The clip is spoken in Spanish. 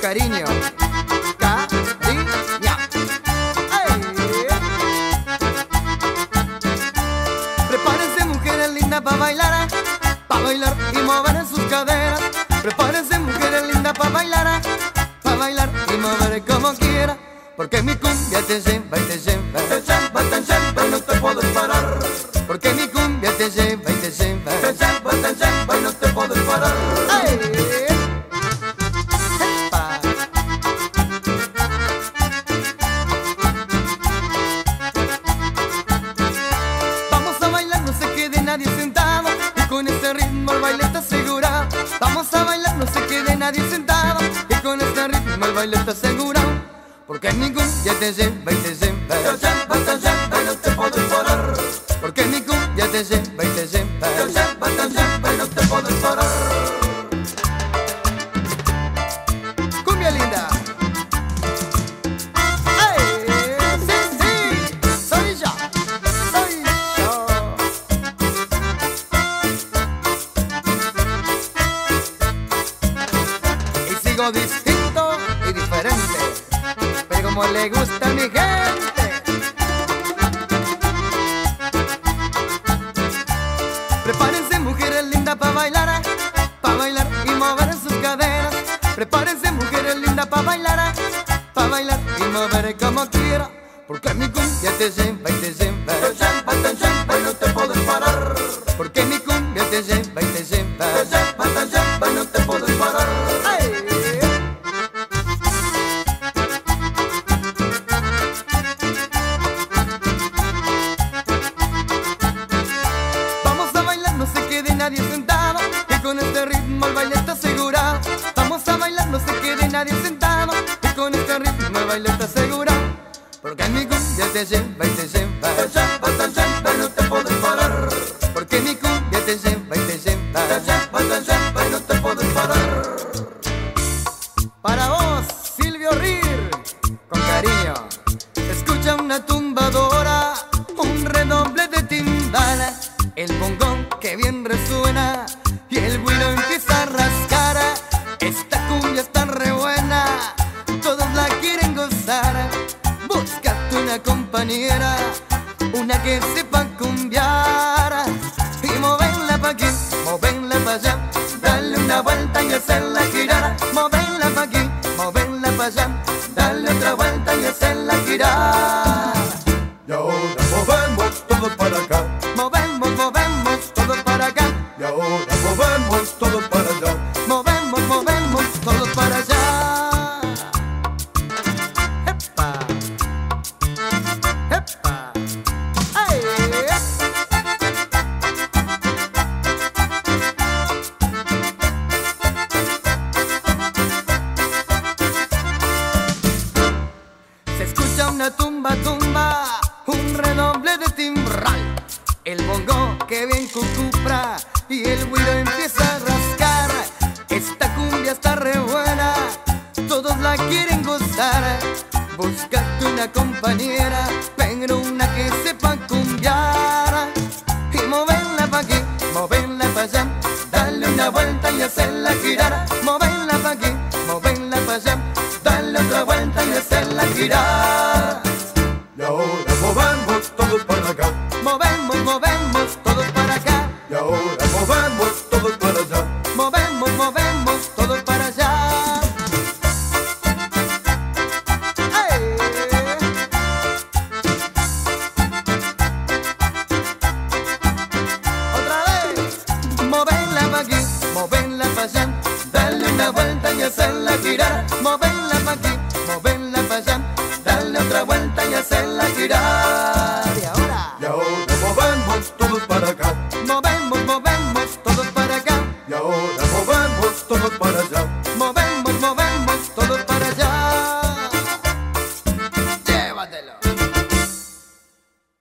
cariño. Cariño. ¡Ey! Prepárense mujeres lindas pa' bailar y mover sus caderas. Prepárense mujeres lindas pa' bailar y mover como quiera. Porque mi cumbia te lleva y te lleva, te lleva, te lleva y no te puedes parar. Porque mi cumbia te lleva y te lleva, te lleva, te lleva y no te puedes parar. ¡Ay! Vamos a bailar, no se quede nadie sentado, y con este ritmo el baile está asegurado. Vamos a bailar, no se quede nadie sentado, y con este ritmo el baile está asegurado. Porque mi cumbia te lleva y te lleva, te lleva, te lleva y no te puedes parar. Porque mi cumbia te lleva y te lleva, te lleva, te lleva y no te puedes parar. Cumbia linda. ¡Ay! Sí, sí, soy yo, soy yo. Y sigo distinto y diferente, pero como le gusta a mi gente. Prepárense mujeres lindas pa' bailar y mover sus caderas. Prepárense mujeres lindas pa' bailar y mover como quiera. Porque mi cumbia te lleva y te lleva, te lleva, te lleva y no te puedes parar. Porque mi cumbia te lleva y te lleva, te lleva, te lleva y no te puedes parar. ¡Ay! Nadie sentado, y con este ritmo el baile está asegurado. Vamos a bailar, no se quede nadie sentado, y con este ritmo el baile está asegurado. Porque mi cumbia te lleva y te lleva, te lleva, te lleva y no te puedes parar. Porque mi cumbia te lleva y te lleva, te lleva, te lleva y no te puedes parar. Para vos, Silvio Rir, con cariño, se escucha una tumbadora, un redoble de timbal, el bongón que bien resuena y el güiro empieza a rascar. Esta cumbia está re buena, todos la quieren gozar. Búscate una compañera, una que sepa cumbiar, y movenla pa' aquí, movenla pa' allá, dale una vuelta y hacerla girar. Movenla pa' aquí, movenla pa' allá, dale otra vuelta y hacerla girar. Y ahora movemos todos para acá, movemos todos para acá. y ahora movemos todos para allá. Movemos todos para allá. ¡Epa! ¡Epa! ¡Ay! Se escucha una tumba, un redoble de timbral, el bongo que bien cucupra y el güiro empieza a rascar. Esta cumbia está re buena, todos la quieren gozar. Búscate una compañera, pero una que sepa cumbiar, y moverla pa' aquí, moverla pa' allá, dale una vuelta y hacerla girar. Moverla pa' aquí, moverla pa' allá, dale otra vuelta y hacerla girar. Y ahora movemos todos para acá, Movemos todos para acá. y ahora movemos todos para allá. Movemos todos para allá. ¡Ay! Otra vez. Moverla pa' aquí, moverla pa' allá, dale una vuelta y hacerla girar. Moverla pa' aquí, moverla pa' allá, dale otra vuelta y hacerla girar.